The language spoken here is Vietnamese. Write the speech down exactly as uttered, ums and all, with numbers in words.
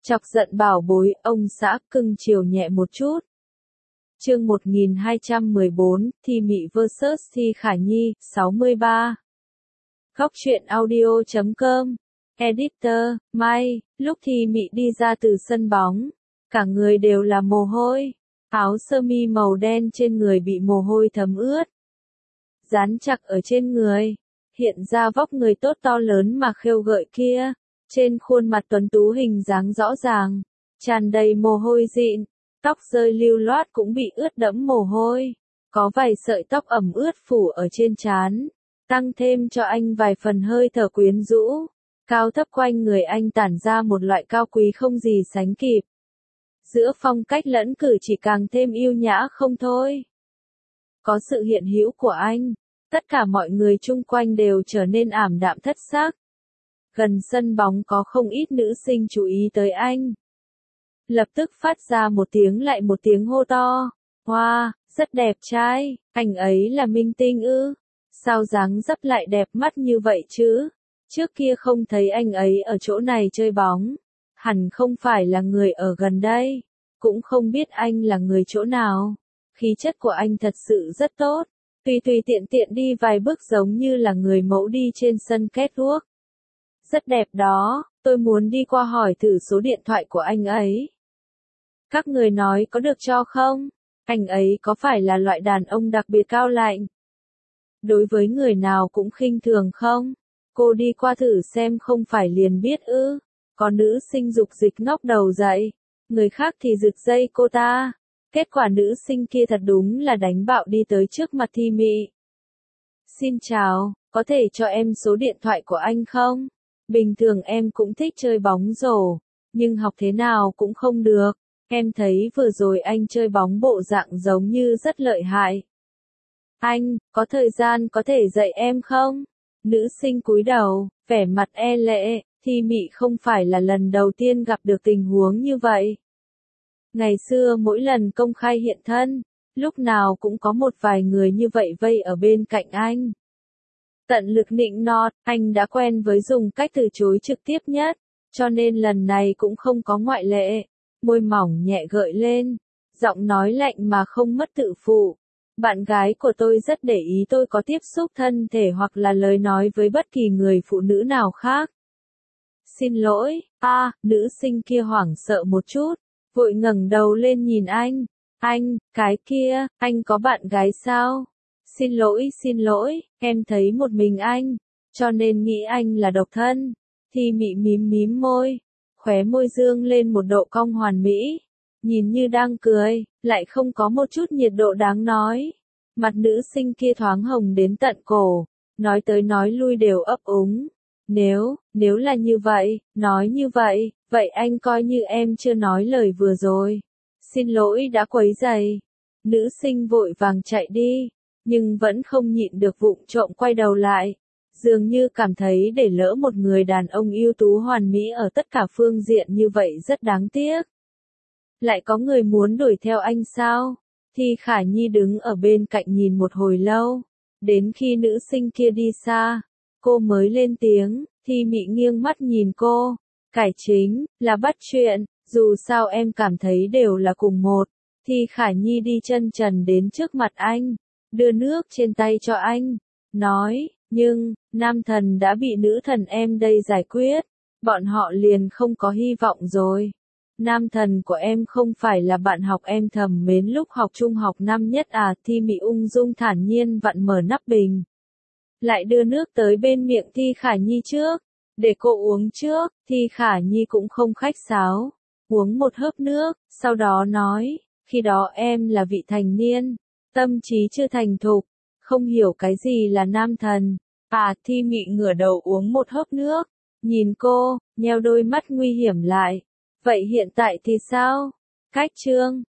Chọc giận bảo bối, ông xã cưng chiều nhẹ một chút. Chương một nghìn hai trăm mười bốn, Thi Mị versus Thi Khả Nhi, sáu mươi ba. Góc truyện audio chấm com. Editor, May, lúc Thi Mị đi ra từ sân bóng, cả người đều là mồ hôi, áo sơ mi màu đen trên người bị mồ hôi thấm ướt, dán chặt ở trên người, hiện ra vóc người tốt to lớn mà khêu gợi kia, trên khuôn mặt tuấn tú hình dáng rõ ràng, tràn đầy mồ hôi dịn, tóc rơi lưu loát cũng bị ướt đẫm mồ hôi, có vài sợi tóc ẩm ướt phủ ở trên trán, tăng thêm cho anh vài phần hơi thở quyến rũ. Cao thấp quanh người anh tản ra một loại cao quý không gì sánh kịp. Giữa phong cách lẫn cử chỉ càng thêm yêu nhã không thôi. Có sự hiện hữu của anh, tất cả mọi người chung quanh đều trở nên ảm đạm thất sắc. Gần sân bóng có không ít nữ sinh chú ý tới anh. Lập tức phát ra một tiếng lại một tiếng hô to. Wow, rất đẹp trai, anh ấy là minh tinh ư? Sao dáng dấp lại đẹp mắt như vậy chứ? Trước kia không thấy anh ấy ở chỗ này chơi bóng, hẳn không phải là người ở gần đây, cũng không biết anh là người chỗ nào. Khí chất của anh thật sự rất tốt, tùy tùy tiện tiện đi vài bước giống như là người mẫu đi trên sân catwalk. Rất đẹp đó, tôi muốn đi qua hỏi thử số điện thoại của anh ấy. Các người nói có được cho không? Anh ấy có phải là loại đàn ông đặc biệt cao lạnh? Đối với người nào cũng khinh thường không? Cô đi qua thử xem không phải liền biết ư. Có nữ sinh dục dịch ngóc đầu dậy, người khác thì giật dây cô ta. Kết quả nữ sinh kia thật đúng là đánh bạo đi tới trước mặt Thi Mị. Xin chào, có thể cho em số điện thoại của anh không? Bình thường em cũng thích chơi bóng rổ, nhưng học thế nào cũng không được. Em thấy vừa rồi anh chơi bóng bộ dạng giống như rất lợi hại. Anh, có thời gian có thể dạy em không? Nữ sinh cúi đầu, vẻ mặt e lệ, Thi Mị không phải là lần đầu tiên gặp được tình huống như vậy. Ngày xưa mỗi lần công khai hiện thân, lúc nào cũng có một vài người như vậy vây ở bên cạnh anh. Tận lực nịnh nọt, anh đã quen với dùng cách từ chối trực tiếp nhất, cho nên lần này cũng không có ngoại lệ. Môi mỏng nhẹ gợi lên, giọng nói lạnh mà không mất tự phụ. Bạn gái của tôi rất để ý tôi có tiếp xúc thân thể hoặc là lời nói với bất kỳ người phụ nữ nào khác. Xin lỗi, a, à, nữ sinh kia hoảng sợ một chút, vội ngẩng đầu lên nhìn anh. Anh, cái kia, anh có bạn gái sao? Xin lỗi, xin lỗi, em thấy một mình anh, cho nên nghĩ anh là độc thân. Thi Mị mím mím môi, khóe môi dương lên một độ cong hoàn mỹ. Nhìn như đang cười, lại không có một chút nhiệt độ đáng nói. Mặt nữ sinh kia thoáng hồng đến tận cổ, nói tới nói lui đều ấp úng. Nếu, nếu là như vậy, nói như vậy, vậy anh coi như em chưa nói lời vừa rồi. Xin lỗi đã quấy rầy. Nữ sinh vội vàng chạy đi, nhưng vẫn không nhịn được vụng trộm quay đầu lại. Dường như cảm thấy để lỡ một người đàn ông ưu tú hoàn mỹ ở tất cả phương diện như vậy rất đáng tiếc. Lại có người muốn đuổi theo anh sao? Thi Khả Nhi đứng ở bên cạnh nhìn một hồi lâu. Đến khi nữ sinh kia đi xa, cô mới lên tiếng. Thi Mị nghiêng mắt nhìn cô. Cải chính, là bắt chuyện, dù sao em cảm thấy đều là cùng một. Thi Khả Nhi đi chân trần đến trước mặt anh, đưa nước trên tay cho anh, nói, nhưng, nam thần đã bị nữ thần em đây giải quyết, bọn họ liền không có hy vọng rồi. Nam thần của em không phải là bạn học em thầm mến lúc học trung học năm nhất à? Thi Mị ung dung thản nhiên vặn mở nắp bình, lại đưa nước tới bên miệng Thi Khả Nhi trước, để cô uống trước. Thi Khả Nhi cũng không khách sáo, uống một hớp nước, sau đó nói, khi đó em là vị thành niên, tâm trí chưa thành thục, không hiểu cái gì là nam thần. À, Thi Mị ngửa đầu uống một hớp nước, nhìn cô, nheo đôi mắt nguy hiểm lại. Vậy hiện tại thì sao? Cách chương